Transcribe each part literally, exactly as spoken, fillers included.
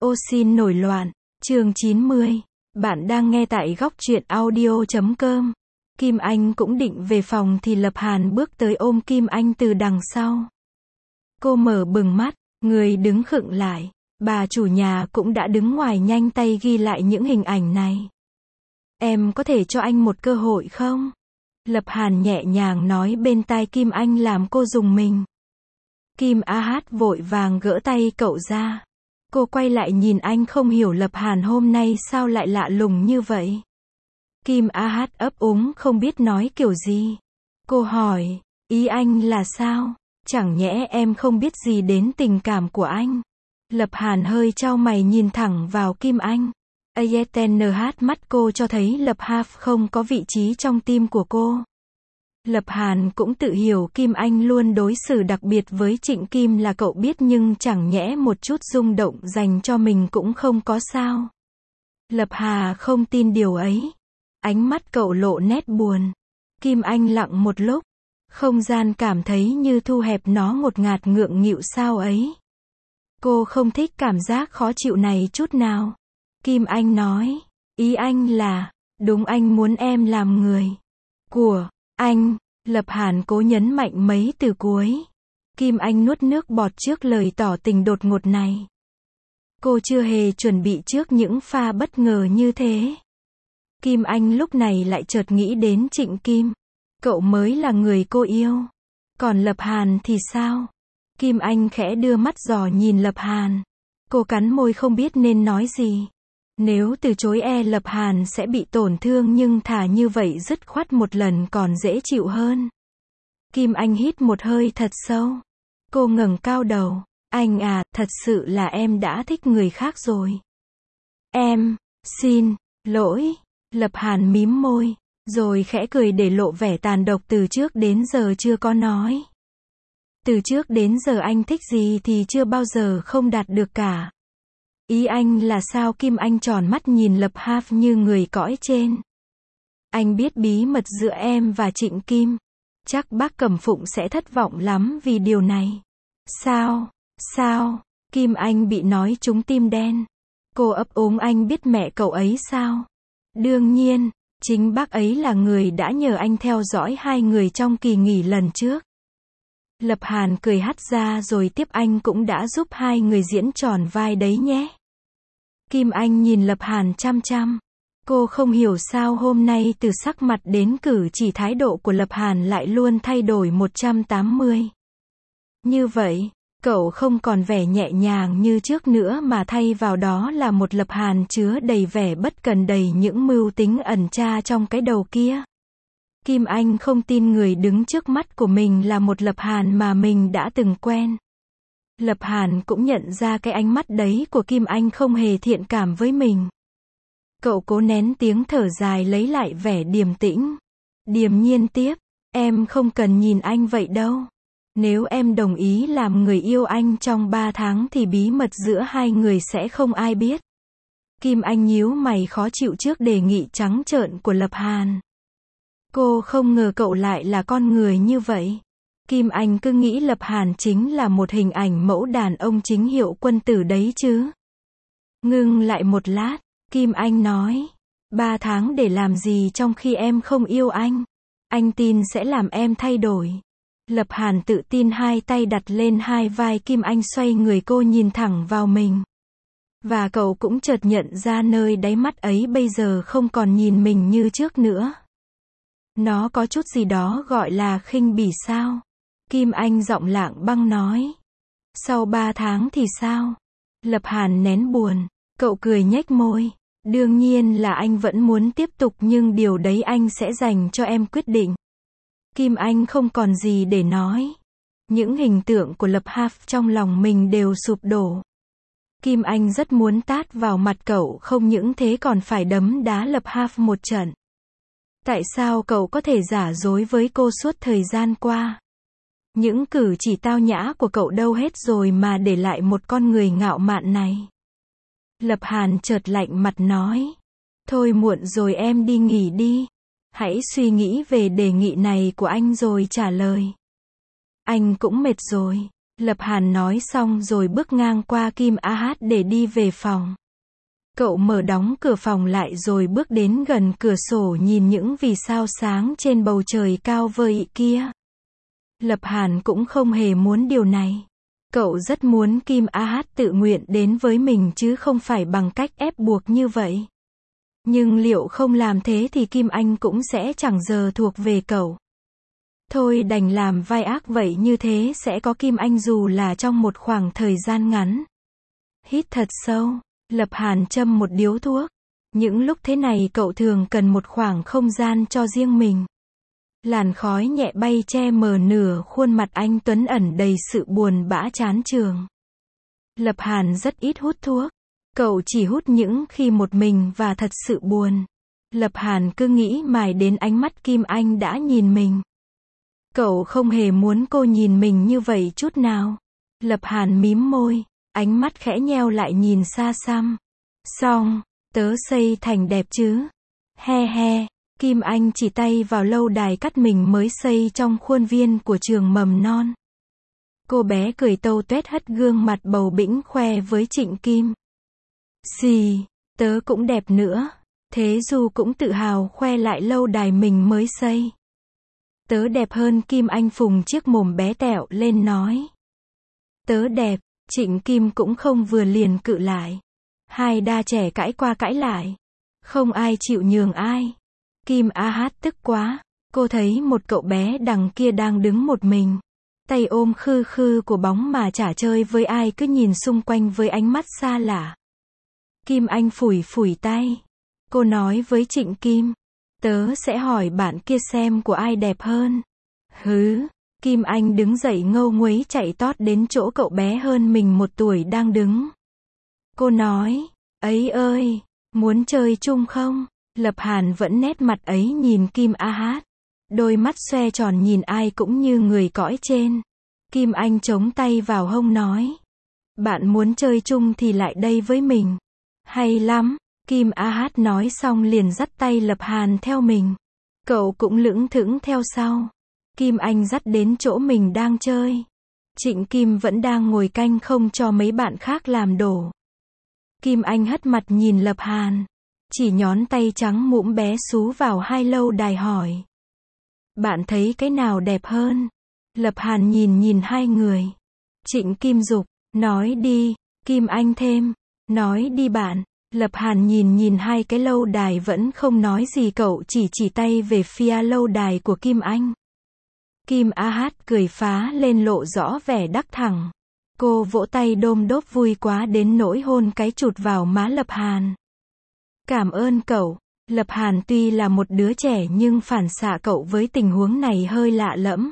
Ô xin nổi loạn, chương chín mươi. Bạn đang nghe tại góc truyện audio chấm com. Kim Anh cũng định về phòng thì Lập Hàn bước tới ôm Kim Anh từ đằng sau. Cô mở bừng mắt, người đứng khựng lại. Bà chủ nhà cũng đã đứng ngoài nhanh tay ghi lại những hình ảnh này. Em có thể cho anh một cơ hội không? Lập Hàn nhẹ nhàng nói bên tai Kim Anh làm cô rùng mình. Kim A Hát vội vàng gỡ tay cậu ra. Cô quay lại nhìn anh không hiểu Lập Hàn hôm nay sao lại lạ lùng như vậy. Kim A Hát ấp úng không biết nói kiểu gì. Cô hỏi, ý anh là sao? Chẳng nhẽ em không biết gì đến tình cảm của anh? Lập Hàn hơi chau mày nhìn thẳng vào Kim Anh. a ét en hát mắt cô cho thấy Lập Hàn không có vị trí trong tim của cô. Lập Hàn cũng tự hiểu Kim Anh luôn đối xử đặc biệt với Trịnh Kim là cậu biết nhưng chẳng nhẽ một chút rung động dành cho mình cũng không có sao. Lập Hà không tin điều ấy. Ánh mắt cậu lộ nét buồn. Kim Anh lặng một lúc. Không gian cảm thấy như thu hẹp nó ngột ngạt ngượng nghịu sao ấy. Cô không thích cảm giác khó chịu này chút nào. Kim Anh nói, ý anh là, đúng anh muốn em làm người của anh. Lập Hàn cố nhấn mạnh mấy từ cuối. Kim Anh nuốt nước bọt trước lời tỏ tình đột ngột này. Cô chưa hề chuẩn bị trước những pha bất ngờ như thế. Kim Anh lúc này lại chợt nghĩ đến Trịnh Kim. Cậu mới là người cô yêu. Còn Lập Hàn thì sao? Kim Anh khẽ đưa mắt dò nhìn Lập Hàn. Cô cắn môi không biết nên nói gì. Nếu từ chối e Lập Hàn sẽ bị tổn thương nhưng thà như vậy dứt khoát một lần còn dễ chịu hơn. Kim Anh hít một hơi thật sâu. Cô ngẩng cao đầu. Anh à, thật sự là em đã thích người khác rồi. Em, xin, lỗi. Lập Hàn mím môi, rồi khẽ cười để lộ vẻ tàn độc từ trước đến giờ chưa có nói. Từ trước đến giờ anh thích gì thì chưa bao giờ không đạt được cả. Ý anh là sao? Kim Anh tròn mắt nhìn Lập Hàn như người cõi trên. Anh biết bí mật giữa em và Trịnh Kim. Chắc bác Cẩm Phụng sẽ thất vọng lắm vì điều này. Sao? Sao? Kim Anh bị nói trúng tim đen. Cô ấp úng, anh biết mẹ cậu ấy sao? Đương nhiên, chính bác ấy là người đã nhờ anh theo dõi hai người trong kỳ nghỉ lần trước. Lập Hàn cười hắt ra rồi tiếp, anh cũng đã giúp hai người diễn tròn vai đấy nhé. Kim Anh nhìn Lập Hàn chăm chăm. Cô không hiểu sao hôm nay từ sắc mặt đến cử chỉ thái độ của Lập Hàn lại luôn thay đổi một trăm tám mươi. Như vậy, cậu không còn vẻ nhẹ nhàng như trước nữa mà thay vào đó là một Lập Hàn chứa đầy vẻ bất cần, đầy những mưu tính ẩn tra trong cái đầu kia. Kim Anh không tin người đứng trước mắt của mình là một Lập Hàn mà mình đã từng quen. Lập Hàn cũng nhận ra cái ánh mắt đấy của Kim Anh không hề thiện cảm với mình. Cậu cố nén tiếng thở dài lấy lại vẻ điềm tĩnh. Điềm nhiên tiếp, em không cần nhìn anh vậy đâu. Nếu em đồng ý làm người yêu anh trong ba tháng thì bí mật giữa hai người sẽ không ai biết. Kim Anh nhíu mày khó chịu trước đề nghị trắng trợn của Lập Hàn. Cô không ngờ cậu lại là con người như vậy. Kim Anh cứ nghĩ Lập Hàn chính là một hình ảnh mẫu đàn ông chính hiệu quân tử đấy chứ. Ngưng lại một lát, Kim Anh nói, ba tháng để làm gì trong khi em không yêu anh? Anh tin sẽ làm em thay đổi. Lập Hàn tự tin hai tay đặt lên hai vai Kim Anh, xoay người cô nhìn thẳng vào mình. Và cậu cũng chợt nhận ra nơi đáy mắt ấy bây giờ không còn nhìn mình như trước nữa. Nó có chút gì đó gọi là khinh bỉ sao? Kim Anh giọng lạng băng nói. Sau ba tháng thì sao? Lập Hàn nén buồn. Cậu cười nhếch môi. Đương nhiên là anh vẫn muốn tiếp tục nhưng điều đấy anh sẽ dành cho em quyết định. Kim Anh không còn gì để nói. Những hình tượng của Lập Hàn trong lòng mình đều sụp đổ. Kim Anh rất muốn tát vào mặt cậu, không những thế còn phải đấm đá Lập Hàn một trận. Tại sao cậu có thể giả dối với cô suốt thời gian qua? Những cử chỉ tao nhã của cậu đâu hết rồi mà để lại một con người ngạo mạn này? Lập Hàn chợt lạnh mặt nói. Thôi muộn rồi, em đi nghỉ đi. Hãy suy nghĩ về đề nghị này của anh rồi trả lời. Anh cũng mệt rồi. Lập Hàn nói xong rồi bước ngang qua Kim A Hát để đi về phòng. Cậu mở đóng cửa phòng lại rồi bước đến gần cửa sổ nhìn những vì sao sáng trên bầu trời cao vời kia. Lập Hàn cũng không hề muốn điều này. Cậu rất muốn Kim A Hát tự nguyện đến với mình chứ không phải bằng cách ép buộc như vậy. Nhưng liệu không làm thế thì Kim Anh cũng sẽ chẳng giờ thuộc về cậu. Thôi đành làm vai ác vậy, như thế sẽ có Kim Anh dù là trong một khoảng thời gian ngắn. Hít thật sâu, Lập Hàn châm một điếu thuốc. Những lúc thế này cậu thường cần một khoảng không gian cho riêng mình. Làn khói nhẹ bay che mờ nửa khuôn mặt anh tuấn ẩn đầy sự buồn bã chán chường. Lập Hàn rất ít hút thuốc. Cậu chỉ hút những khi một mình và thật sự buồn. Lập Hàn cứ nghĩ mãi đến ánh mắt Kim Anh đã nhìn mình. Cậu không hề muốn cô nhìn mình như vậy chút nào. Lập Hàn mím môi, ánh mắt khẽ nheo lại nhìn xa xăm. Xong, tớ xây thành đẹp chứ? He he, Kim Anh chỉ tay vào lâu đài cắt mình mới xây trong khuôn viên của trường mầm non. Cô bé cười tâu tuét hất gương mặt bầu bĩnh khoe với Trịnh Kim. Xì, tớ cũng đẹp nữa. Thế Du cũng tự hào khoe lại lâu đài mình mới xây. Tớ đẹp hơn, Kim Anh phùng chiếc mồm bé tẹo lên nói. Tớ đẹp, Trịnh Kim cũng không vừa liền cự lại. Hai đa trẻ cãi qua cãi lại. Không ai chịu nhường ai. Kim A Hát tức quá. Cô thấy một cậu bé đằng kia đang đứng một mình. Tay ôm khư khư của bóng mà chả chơi với ai, cứ nhìn xung quanh với ánh mắt xa lạ. Kim Anh phủi phủi tay. Cô nói với Trịnh Kim. Tớ sẽ hỏi bạn kia xem của ai đẹp hơn. Hứ. Kim Anh đứng dậy ngâu nguấy chạy tót đến chỗ cậu bé hơn mình một tuổi đang đứng. Cô nói. Ấy ơi, muốn chơi chung không? Lập Hàn vẫn nét mặt ấy nhìn Kim A Hát. Đôi mắt xoe tròn nhìn ai cũng như người cõi trên. Kim Anh chống tay vào hông nói. Bạn muốn chơi chung thì lại đây với mình. Hay lắm. Kim A Hát nói xong liền dắt tay Lập Hàn theo mình. Cậu cũng lững thững theo sau. Kim Anh dắt đến chỗ mình đang chơi. Trịnh Kim vẫn đang ngồi canh không cho mấy bạn khác làm đổ. Kim Anh hất mặt nhìn Lập Hàn. Chỉ nhón tay trắng mũm bé xú vào hai lâu đài hỏi. Bạn thấy cái nào đẹp hơn? Lập Hàn nhìn nhìn hai người. Trịnh Kim giục. Nói đi. Kim Anh thêm. Nói đi bạn. Lập Hàn nhìn nhìn hai cái lâu đài vẫn không nói gì, cậu chỉ chỉ tay về phía lâu đài của Kim Anh. Kim A Hát cười phá lên lộ rõ vẻ đắc thẳng. Cô vỗ tay đôm đốp vui quá đến nỗi hôn cái chụt vào má Lập Hàn. Cảm ơn cậu. Lập Hàn tuy là một đứa trẻ nhưng phản xạ cậu với tình huống này hơi lạ lẫm.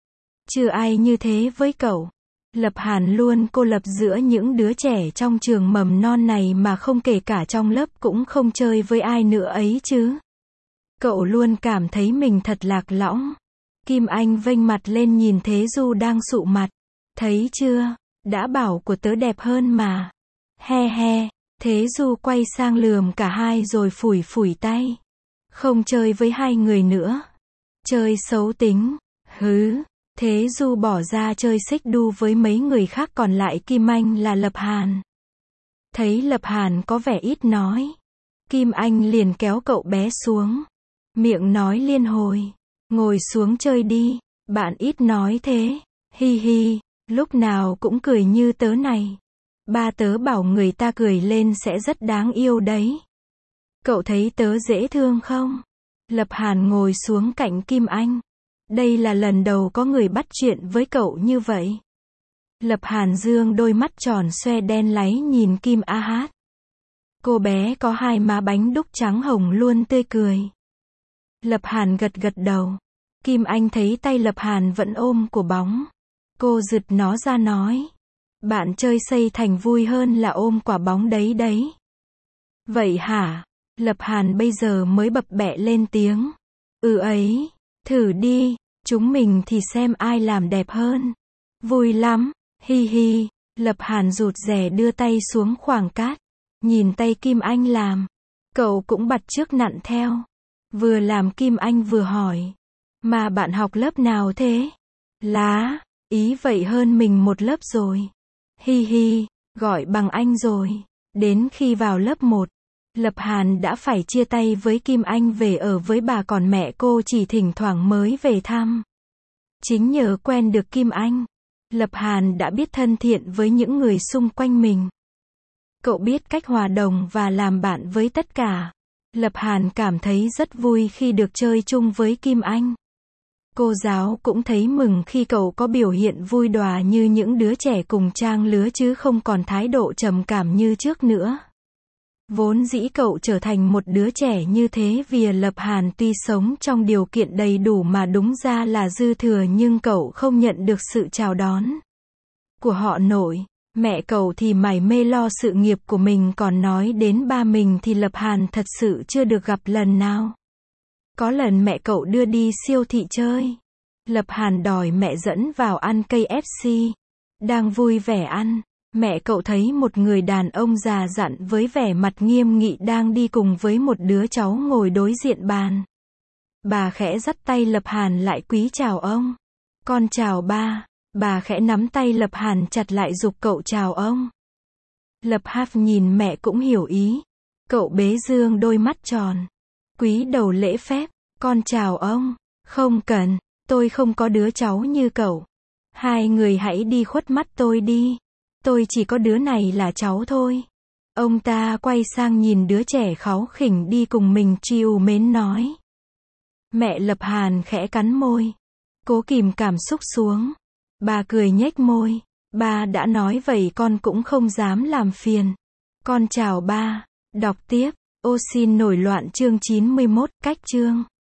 Chưa ai như thế với cậu. Lập Hàn luôn cô lập giữa những đứa trẻ trong trường mầm non này mà không, kể cả trong lớp cũng không chơi với ai nữa ấy chứ. Cậu luôn cảm thấy mình thật lạc lõng. Kim Anh vênh mặt lên nhìn Thế Du đang sụ mặt. Thấy chưa, đã bảo của tớ đẹp hơn mà. He he, Thế Du quay sang lườm cả hai rồi phủi phủi tay. Không chơi với hai người nữa. Chơi xấu tính. Hứ. Thế Du bỏ ra chơi xích đu với mấy người khác, còn lại Kim Anh là Lập Hàn. Thấy Lập Hàn có vẻ ít nói. Kim Anh liền kéo cậu bé xuống. Miệng nói liên hồi. Ngồi xuống chơi đi, bạn ít nói thế. Hi hi, lúc nào cũng cười như tớ này. Ba tớ bảo người ta cười lên sẽ rất đáng yêu đấy. Cậu thấy tớ dễ thương không? Lập Hàn ngồi xuống cạnh Kim Anh. Đây là lần đầu có người bắt chuyện với cậu như vậy. Lập Hàn dương đôi mắt tròn xoe đen láy nhìn Kim A Hát. Cô bé có hai má bánh đúc trắng hồng luôn tươi cười. Lập Hàn gật gật đầu. Kim Anh thấy tay Lập Hàn vẫn ôm của bóng. Cô giật nó ra nói. Bạn chơi xây thành vui hơn là ôm quả bóng đấy đấy. Vậy hả? Lập Hàn bây giờ mới bập bẹ lên tiếng. Ừ ấy, thử đi, chúng mình thì xem ai làm đẹp hơn. Vui lắm, hi hi. Lập Hàn rụt rè đưa tay xuống khoảng cát. Nhìn tay Kim Anh làm. Cậu cũng bắt chước nặn theo. Vừa làm Kim Anh vừa hỏi. Mà bạn học lớp nào thế? Lá. Ý vậy hơn mình một lớp rồi. Hi hi, gọi bằng anh rồi. Đến khi vào lớp một, Lập Hàn đã phải chia tay với Kim Anh về ở với bà, còn mẹ cô chỉ thỉnh thoảng mới về thăm. Chính nhờ quen được Kim Anh, Lập Hàn đã biết thân thiện với những người xung quanh mình. Cậu biết cách hòa đồng và làm bạn với tất cả. Lập Hàn cảm thấy rất vui khi được chơi chung với Kim Anh. Cô giáo cũng thấy mừng khi cậu có biểu hiện vui đùa như những đứa trẻ cùng trang lứa chứ không còn thái độ trầm cảm như trước nữa. Vốn dĩ cậu trở thành một đứa trẻ như thế vì Lập Hàn tuy sống trong điều kiện đầy đủ mà đúng ra là dư thừa, nhưng cậu không nhận được sự chào đón của họ nội. Mẹ cậu thì mải mê lo sự nghiệp của mình, còn nói đến ba mình thì Lập Hàn thật sự chưa được gặp lần nào. Có lần mẹ cậu đưa đi siêu thị chơi. Lập Hàn đòi mẹ dẫn vào ăn K F C. Đang vui vẻ ăn, mẹ cậu thấy một người đàn ông già dặn với vẻ mặt nghiêm nghị đang đi cùng với một đứa cháu ngồi đối diện bàn. Bà khẽ dắt tay Lập Hàn lại, quý chào ông. Con chào ba. Bà khẽ nắm tay Lập Hàn chặt lại giục cậu chào ông. Lập Hàn nhìn mẹ cũng hiểu ý. Cậu bế dương đôi mắt tròn. Cúi đầu lễ phép. Con chào ông. Không cần, tôi không có đứa cháu như cậu. Hai người hãy đi khuất mắt tôi đi. Tôi chỉ có đứa này là cháu thôi. Ông ta quay sang nhìn đứa trẻ kháu khỉnh đi cùng mình, trìu mến nói. Mẹ Lập Hàn khẽ cắn môi, cố kìm cảm xúc xuống. Bà cười nhếch môi. Ba đã nói vậy con cũng không dám làm phiền. Con chào ba. Đọc tiếp. Ô xin nổi loạn chương chín mươi mốt, cách chương.